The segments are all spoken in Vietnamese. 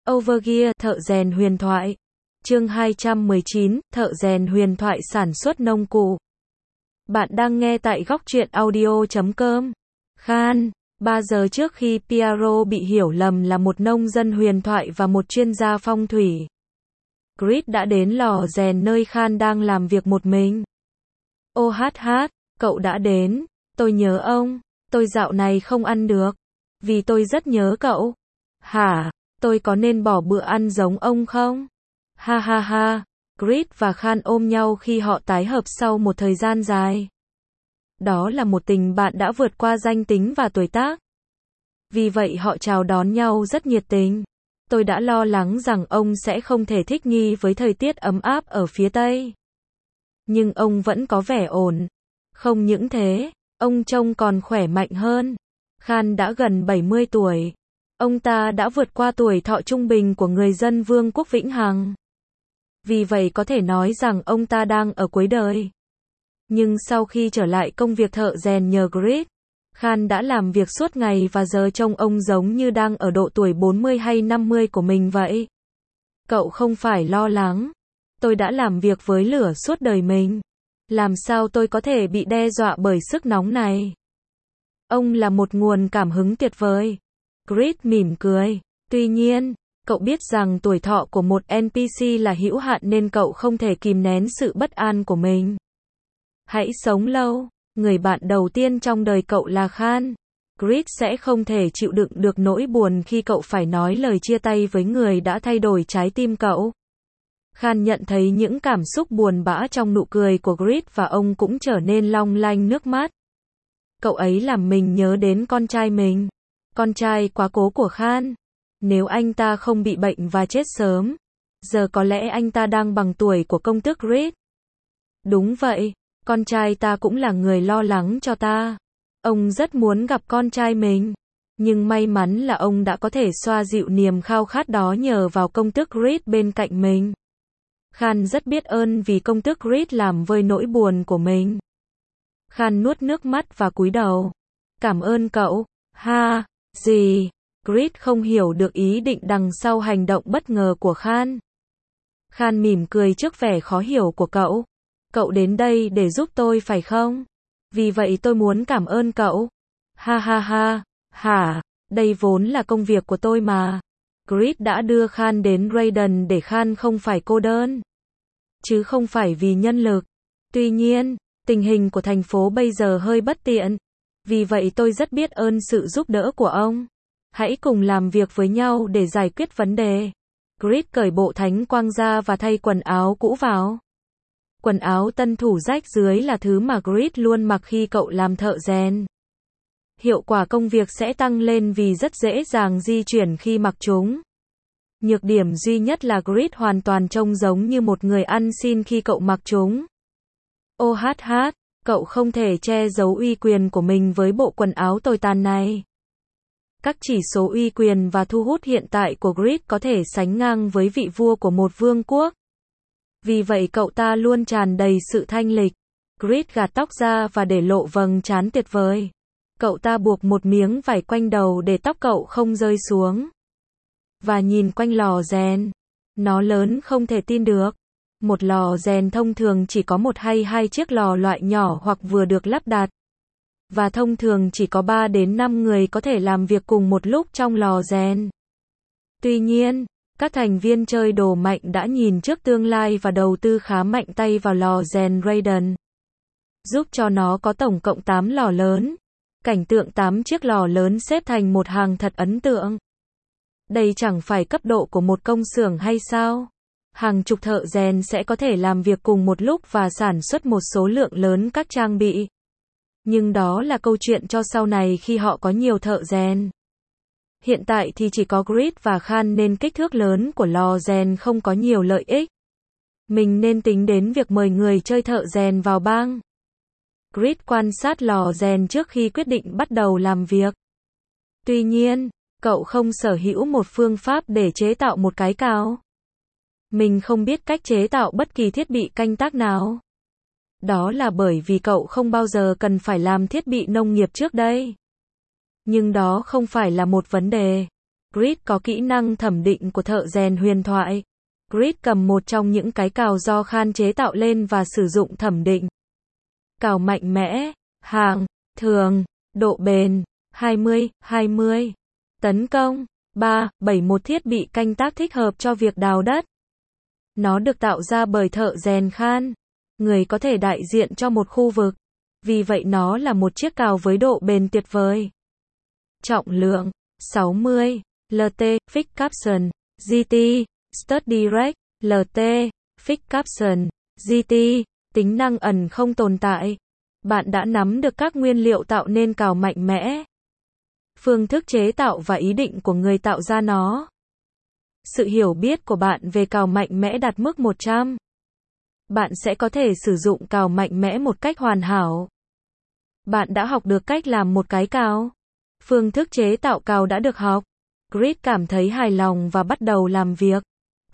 Overgear, thợ rèn huyền thoại. Chương 219, thợ rèn huyền thoại sản xuất nông cụ. Bạn đang nghe tại góc truyện audio.com. Khan, 3 giờ trước khi Piero bị hiểu lầm là một nông dân huyền thoại và một chuyên gia phong thủy, Grit đã đến lò rèn nơi Khan đang làm việc một mình. Ô hát, cậu đã đến, tôi nhớ ông, tôi dạo này không ăn được, vì tôi rất nhớ cậu. Hả, tôi có nên bỏ bữa ăn giống ông không? Ha, Grit và Khan ôm nhau khi họ tái hợp sau một thời gian dài. Đó là một tình bạn đã vượt qua danh tính và tuổi tác. Vì vậy họ chào đón nhau rất nhiệt tình. Tôi đã lo lắng rằng ông sẽ không thể thích nghi với thời tiết ấm áp ở phía Tây. Nhưng ông vẫn có vẻ ổn. Không những thế, ông trông còn khỏe mạnh hơn. Khan đã gần 70 tuổi. Ông ta đã vượt qua tuổi thọ trung bình của người dân Vương quốc Vĩnh Hằng. Vì vậy có thể nói rằng ông ta đang ở cuối đời. Nhưng sau khi trở lại công việc thợ rèn nhờ Grit, Khan đã làm việc suốt ngày và giờ trông ông giống như đang ở độ tuổi 40 hay 50 của mình vậy. Cậu không phải lo lắng. Tôi đã làm việc với lửa suốt đời mình. Làm sao tôi có thể bị đe dọa bởi sức nóng này? Ông là một nguồn cảm hứng tuyệt vời. Grit mỉm cười. Tuy nhiên, cậu biết rằng tuổi thọ của một NPC là hữu hạn nên cậu không thể kìm nén sự bất an của mình. Hãy sống lâu. Người bạn đầu tiên trong đời cậu là Khan. Grit sẽ không thể chịu đựng được nỗi buồn khi cậu phải nói lời chia tay với người đã thay đổi trái tim cậu. Khan nhận thấy những cảm xúc buồn bã trong nụ cười của Grit và ông cũng trở nên long lanh nước mắt. Cậu ấy làm mình nhớ đến con trai mình. Con trai quá cố của Khan. Nếu anh ta không bị bệnh và chết sớm, giờ có lẽ anh ta đang bằng tuổi của công tước Grit. Đúng vậy, con trai ta cũng là người lo lắng cho ta. Ông rất muốn gặp con trai mình. Nhưng may mắn là ông đã có thể xoa dịu niềm khao khát đó nhờ vào công tước Grit bên cạnh mình. Khan rất biết ơn vì công tước Grit làm vơi nỗi buồn của mình. Khan nuốt nước mắt và cúi đầu. Cảm ơn cậu. Ha, gì? Grit không hiểu được ý định đằng sau hành động bất ngờ của Khan. Khan mỉm cười trước vẻ khó hiểu của cậu. Cậu đến đây để giúp tôi phải không? Vì vậy tôi muốn cảm ơn cậu. Hả, đây vốn là công việc của tôi mà. Grit đã đưa Khan đến Raiden để Khan không phải cô đơn. Chứ không phải vì nhân lực. Tuy nhiên, tình hình của thành phố bây giờ hơi bất tiện. Vì vậy tôi rất biết ơn sự giúp đỡ của ông. Hãy cùng làm việc với nhau để giải quyết vấn đề. Grit cởi bộ thánh quang ra và thay quần áo cũ vào. Quần áo tân thủ rách dưới là thứ mà Grit luôn mặc khi cậu làm thợ rèn. Hiệu quả công việc sẽ tăng lên vì rất dễ dàng di chuyển khi mặc chúng. Nhược điểm duy nhất là Grit hoàn toàn trông giống như một người ăn xin khi cậu mặc chúng. Ô hát, cậu không thể che giấu uy quyền của mình với bộ quần áo tồi tàn này. Các chỉ số uy quyền và thu hút hiện tại của Grit có thể sánh ngang với vị vua của một vương quốc. Vì vậy cậu ta luôn tràn đầy sự thanh lịch. Grit gạt tóc ra và để lộ vầng trán tuyệt vời. Cậu ta buộc một miếng vải quanh đầu để tóc cậu không rơi xuống. Và nhìn quanh lò rèn. Nó lớn không thể tin được. Một lò rèn thông thường chỉ có một hay hai chiếc lò loại nhỏ hoặc vừa được lắp đặt. Và thông thường chỉ có 3 đến 5 người có thể làm việc cùng một lúc trong lò rèn. Tuy nhiên, các thành viên chơi đồ mạnh đã nhìn trước tương lai và đầu tư khá mạnh tay vào lò rèn Raiden. Giúp cho nó có tổng cộng 8 lò lớn. Cảnh tượng 8 chiếc lò lớn xếp thành một hàng thật ấn tượng. Đây chẳng phải cấp độ của một công xưởng hay sao? Hàng chục thợ rèn sẽ có thể làm việc cùng một lúc và sản xuất một số lượng lớn các trang bị. Nhưng đó là câu chuyện cho sau này khi họ có nhiều thợ rèn. Hiện tại thì chỉ có Grit và Khan nên kích thước lớn của lò rèn không có nhiều lợi ích. Mình nên tính đến việc mời người chơi thợ rèn vào bang. Grit quan sát lò rèn trước khi quyết định bắt đầu làm việc. Tuy nhiên, cậu không sở hữu một phương pháp để chế tạo một cái cào. Mình không biết cách chế tạo bất kỳ thiết bị canh tác nào. Đó là bởi vì cậu không bao giờ cần phải làm thiết bị nông nghiệp trước đây. Nhưng đó không phải là một vấn đề. Grid có kỹ năng thẩm định của thợ rèn huyền thoại. Grid cầm một trong những cái cào do Khan chế tạo lên và sử dụng thẩm định. Cào mạnh mẽ, hạng, thường, độ bền, 20/20. Tấn công, 3/7, một thiết bị canh tác thích hợp cho việc đào đất. Nó được tạo ra bởi thợ rèn Khan, người có thể đại diện cho một khu vực. Vì vậy nó là một chiếc cào với độ bền tuyệt vời. Trọng lượng, 60. LT, Fix Caption, GT, Stud Direct, LT, Fix Caption, GT, tính năng ẩn không tồn tại. Bạn đã nắm được các nguyên liệu tạo nên cào mạnh mẽ, phương thức chế tạo và ý định của người tạo ra nó. Sự hiểu biết của bạn về cào mạnh mẽ đạt mức 100. Bạn sẽ có thể sử dụng cào mạnh mẽ một cách hoàn hảo. Bạn đã học được cách làm một cái cào. Phương thức chế tạo cào đã được học. Grid cảm thấy hài lòng và bắt đầu làm việc.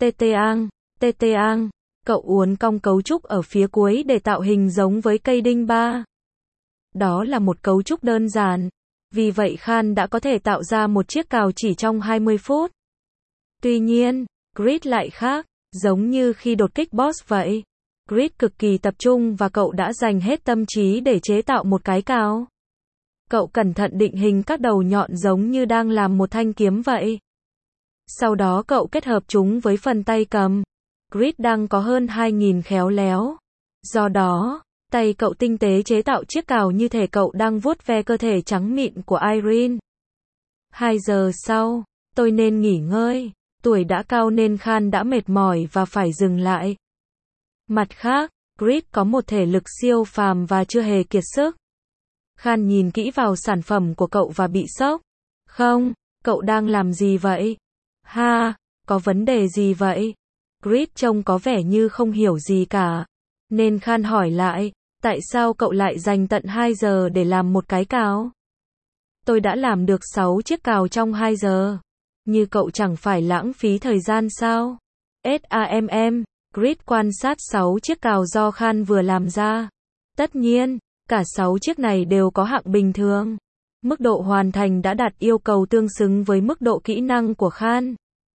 Teteang. Cậu uốn cong cấu trúc ở phía cuối để tạo hình giống với cây đinh ba. Đó là một cấu trúc đơn giản. Vì vậy Khan đã có thể tạo ra một chiếc cào chỉ trong 20 phút. Tuy nhiên, Grid lại khác, giống như khi đột kích boss vậy. Grid cực kỳ tập trung và cậu đã dành hết tâm trí để chế tạo một cái cào. Cậu cẩn thận định hình các đầu nhọn giống như đang làm một thanh kiếm vậy. Sau đó cậu kết hợp chúng với phần tay cầm. Grid đang có hơn 2.000 khéo léo. Do đó, tay cậu tinh tế chế tạo chiếc cào như thể cậu đang vuốt ve cơ thể trắng mịn của Irene. 2 giờ sau, tôi nên nghỉ ngơi. Tuổi đã cao nên Khan đã mệt mỏi và phải dừng lại. Mặt khác, Grid có một thể lực siêu phàm và chưa hề kiệt sức. Khan nhìn kỹ vào sản phẩm của cậu và bị sốc. Không, cậu đang làm gì vậy? Ha, có vấn đề gì vậy? Grid trông có vẻ như không hiểu gì cả. Nên Khan hỏi lại, tại sao cậu lại dành tận 2 giờ để làm một cái cào? Tôi đã làm được 6 chiếc cào trong 2 giờ. Như cậu chẳng phải lãng phí thời gian sao? SAMM, Grid quan sát 6 chiếc cào do Khan vừa làm ra. Tất nhiên, cả 6 chiếc này đều có hạng bình thường. Mức độ hoàn thành đã đạt yêu cầu tương xứng với mức độ kỹ năng của Khan.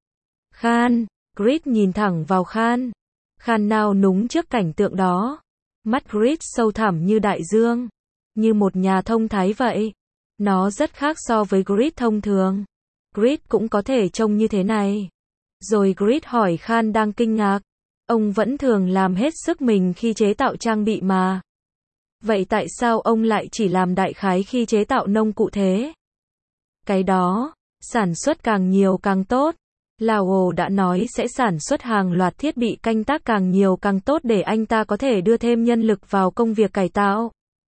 Grid nhìn thẳng vào Khan. Khan nao núng trước cảnh tượng đó. Mắt Grid sâu thẳm như đại dương. Như một nhà thông thái vậy. Nó rất khác so với Grid thông thường. Grid cũng có thể trông như thế này. Rồi Grid hỏi Khan đang kinh ngạc. Ông vẫn thường làm hết sức mình khi chế tạo trang bị mà. Vậy tại sao ông lại chỉ làm đại khái khi chế tạo nông cụ thế? Cái đó, sản xuất càng nhiều càng tốt. Lao đã nói sẽ sản xuất hàng loạt thiết bị canh tác càng nhiều càng tốt để anh ta có thể đưa thêm nhân lực vào công việc cải tạo.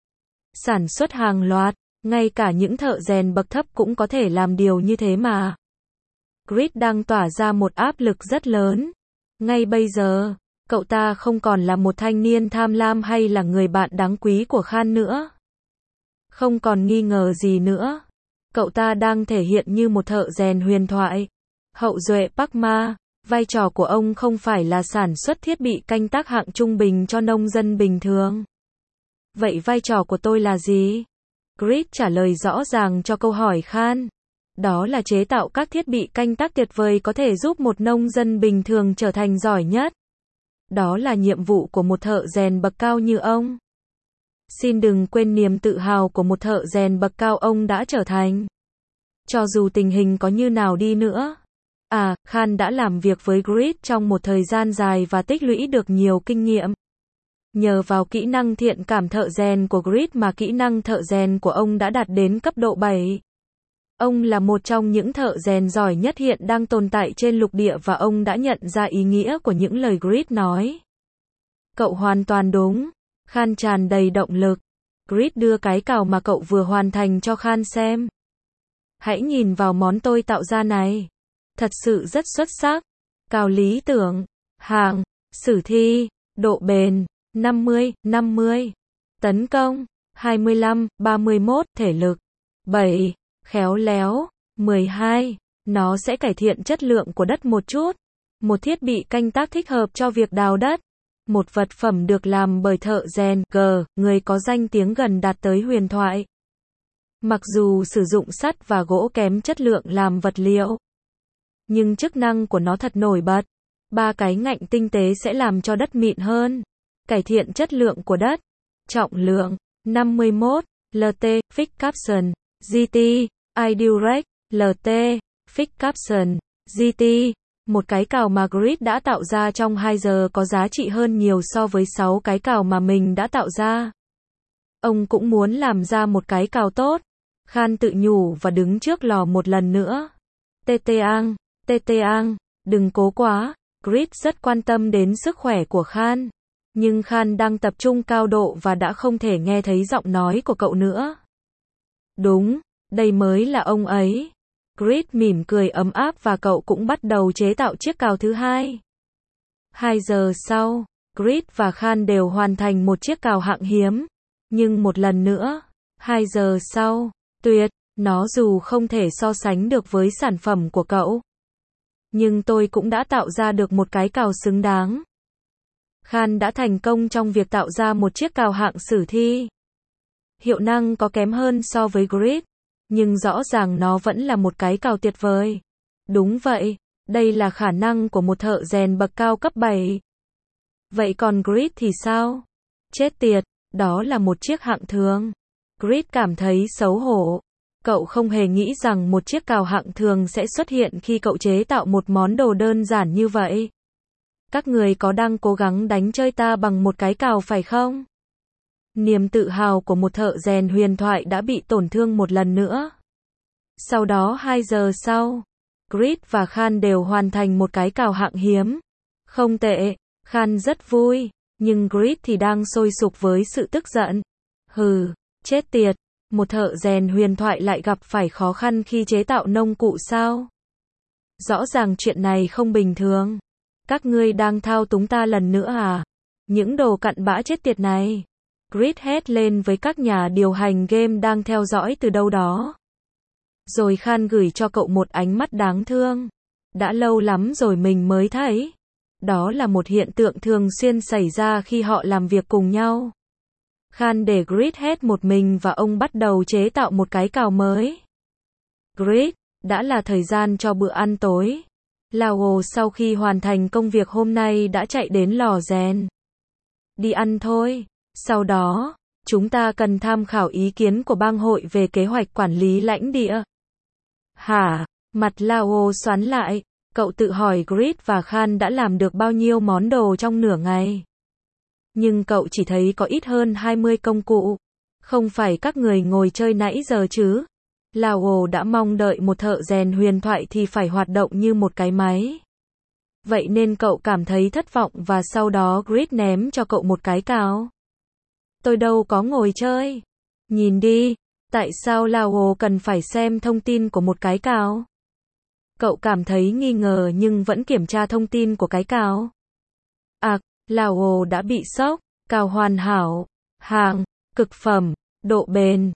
Sản xuất hàng loạt, ngay cả những thợ rèn bậc thấp cũng có thể làm điều như thế mà. Grid đang tỏa ra một áp lực rất lớn. Ngay bây giờ, cậu ta không còn là một thanh niên tham lam hay là người bạn đáng quý của Khan nữa. Không còn nghi ngờ gì nữa. Cậu ta đang thể hiện như một thợ rèn huyền thoại. Hậu duệ Parkma, vai trò của ông không phải là sản xuất thiết bị canh tác hạng trung bình cho nông dân bình thường. Vậy vai trò của tôi là gì? Grid trả lời rõ ràng cho câu hỏi Khan. Đó là chế tạo các thiết bị canh tác tuyệt vời có thể giúp một nông dân bình thường trở thành giỏi nhất. Đó là nhiệm vụ của một thợ rèn bậc cao như ông. Xin đừng quên niềm tự hào của một thợ rèn bậc cao ông đã trở thành. Cho dù tình hình có như nào đi nữa. Khan đã làm việc với Grid trong một thời gian dài và tích lũy được nhiều kinh nghiệm. Nhờ vào kỹ năng thiện cảm thợ rèn của Grid mà kỹ năng thợ rèn của ông đã đạt đến cấp độ 7. Ông là một trong những thợ rèn giỏi nhất hiện đang tồn tại trên lục địa và ông đã nhận ra ý nghĩa của những lời Grid nói. Cậu hoàn toàn đúng. Khan tràn đầy động lực. Grid đưa cái cào mà cậu vừa hoàn thành cho Khan xem. Hãy nhìn vào món tôi tạo ra này. Thật sự rất xuất sắc. Cào lý tưởng. Hạng. Sử thi. Độ bền. 50/50. Tấn công. 25/31. Thể lực. 7. Khéo léo. 12. Nó sẽ cải thiện chất lượng của đất một chút. Một thiết bị canh tác thích hợp cho việc đào đất. Một vật phẩm được làm bởi thợ rèn G, người có danh tiếng gần đạt tới huyền thoại. Mặc dù sử dụng sắt và gỗ kém chất lượng làm vật liệu, nhưng chức năng của nó thật nổi bật. 3 cái ngạnh tinh tế sẽ làm cho đất mịn hơn, cải thiện chất lượng của đất. Trọng lượng 51 LT, Fix Capson, GT, iDirect, LT, Fix Capson, GT. Một cái cào mà Grid đã tạo ra trong 2 giờ có giá trị hơn nhiều so với 6 cái cào mà mình đã tạo ra. Ông cũng muốn làm ra một cái cào tốt. Khan tự nhủ và đứng trước lò một lần nữa. Tê đừng cố quá. Grid rất quan tâm đến sức khỏe của Khan. Nhưng Khan đang tập trung cao độ và đã không thể nghe thấy giọng nói của cậu nữa. Đúng, đây mới là ông ấy. Grid mỉm cười ấm áp và cậu cũng bắt đầu chế tạo chiếc cào thứ hai. 2 giờ sau, Grid và Khan đều hoàn thành một chiếc cào hạng hiếm. Nhưng một lần nữa, 2 giờ sau, tuyệt, nó dù không thể so sánh được với sản phẩm của cậu. Nhưng tôi cũng đã tạo ra được một cái cào xứng đáng. Khan đã thành công trong việc tạo ra một chiếc cào hạng sử thi. Hiệu năng có kém hơn so với Grid, nhưng rõ ràng nó vẫn là một cái cào tuyệt vời. Đúng vậy, đây là khả năng của một thợ rèn bậc cao cấp 7. Vậy còn Grid thì sao? Chết tiệt, đó là một chiếc hạng thường. Grid cảm thấy xấu hổ. Cậu không hề nghĩ rằng một chiếc cào hạng thường sẽ xuất hiện khi cậu chế tạo một món đồ đơn giản như vậy. Các người có đang cố gắng đánh chơi ta bằng một cái cào phải không? Niềm tự hào của một thợ rèn huyền thoại đã bị tổn thương một lần nữa. Sau đó 2 giờ sau, Grid và Khan đều hoàn thành một cái cào hạng hiếm. Không tệ, Khan rất vui, nhưng Grid thì đang sôi sục với sự tức giận. Hừ, chết tiệt, một thợ rèn huyền thoại lại gặp phải khó khăn khi chế tạo nông cụ sao? Rõ ràng chuyện này không bình thường. Các ngươi đang thao túng ta lần nữa à? Những đồ cặn bã chết tiệt này. Grid hét lên với các nhà điều hành game đang theo dõi từ đâu đó. Rồi Khan gửi cho cậu một ánh mắt đáng thương. Đã lâu lắm rồi mình mới thấy. Đó là một hiện tượng thường xuyên xảy ra khi họ làm việc cùng nhau. Khan để Grid hết một mình và ông bắt đầu chế tạo một cái cào mới. Grid, đã là thời gian cho bữa ăn tối. Lao sau khi hoàn thành công việc hôm nay đã chạy đến lò rèn. Đi ăn thôi. Sau đó, chúng ta cần tham khảo ý kiến của bang hội về kế hoạch quản lý lãnh địa. Hả? Mặt Lao xoắn lại. Cậu tự hỏi Grid và Khan đã làm được bao nhiêu món đồ trong nửa ngày. Nhưng cậu chỉ thấy có ít hơn 20 công cụ. Không phải các người ngồi chơi nãy giờ chứ? Lao đã mong đợi một thợ rèn huyền thoại thì phải hoạt động như một cái máy. Vậy nên cậu cảm thấy thất vọng và sau đó Grid ném cho cậu một cái cào. Tôi đâu có ngồi chơi. Nhìn đi, tại sao Lao cần phải xem thông tin của một cái cào? Cậu cảm thấy nghi ngờ nhưng vẫn kiểm tra thông tin của cái cào. Lao đã bị sốc. Cào hoàn hảo. Hàng, cực phẩm, độ bền,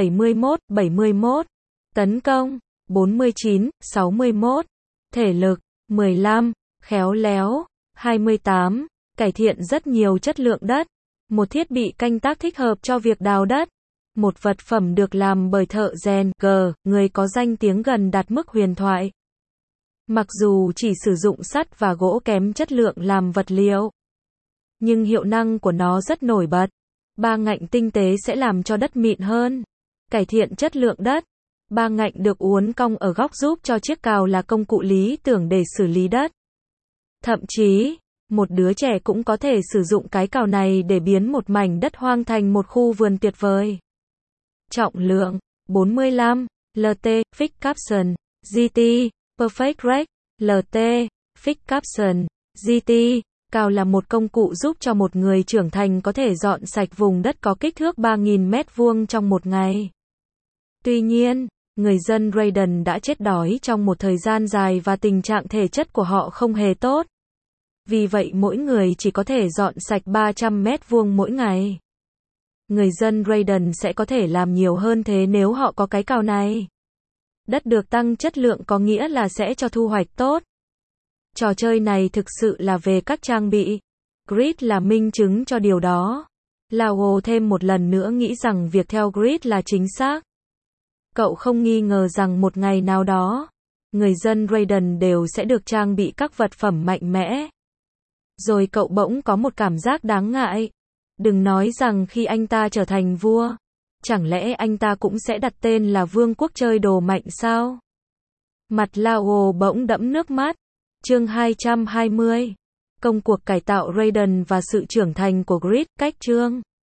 71, tấn công, 49, 61, thể lực, 15, khéo léo, 28, cải thiện rất nhiều chất lượng đất, một thiết bị canh tác thích hợp cho việc đào đất, một vật phẩm được làm bởi thợ rèn người có danh tiếng gần đạt mức huyền thoại. Mặc dù chỉ sử dụng sắt và gỗ kém chất lượng làm vật liệu, nhưng hiệu năng của nó rất nổi bật. 3 ngạnh tinh tế sẽ làm cho đất mịn hơn, cải thiện chất lượng đất. 3 ngạnh được uốn cong ở góc giúp cho chiếc cào là công cụ lý tưởng để xử lý đất. Thậm chí, một đứa trẻ cũng có thể sử dụng cái cào này để biến một mảnh đất hoang thành một khu vườn tuyệt vời. Trọng lượng 45 LT, Fix Capson, GT, Perfect Rec, LT, Fix Capson, GT. Cào là một công cụ giúp cho một người trưởng thành có thể dọn sạch vùng đất có kích thước 3.000 mét vuông trong một ngày. Tuy nhiên, người dân Raiden đã chết đói trong một thời gian dài và tình trạng thể chất của họ không hề tốt. Vì vậy mỗi người chỉ có thể dọn sạch 300 mét vuông mỗi ngày. Người dân Raiden sẽ có thể làm nhiều hơn thế nếu họ có cái cào này. Đất được tăng chất lượng có nghĩa là sẽ cho thu hoạch tốt. Trò chơi này thực sự là về các trang bị. Grid là minh chứng cho điều đó. Lao thêm một lần nữa nghĩ rằng việc theo Grid là chính xác. Cậu không nghi ngờ rằng một ngày nào đó, người dân Raiden đều sẽ được trang bị các vật phẩm mạnh mẽ. Rồi cậu bỗng có một cảm giác đáng ngại. Đừng nói rằng khi anh ta trở thành vua, chẳng lẽ anh ta cũng sẽ đặt tên là vương quốc chơi đồ mạnh sao? Mặt Lao bỗng đẫm nước mắt. Chương 220. Công cuộc cải tạo Raiden và sự trưởng thành của Grid. Cách chương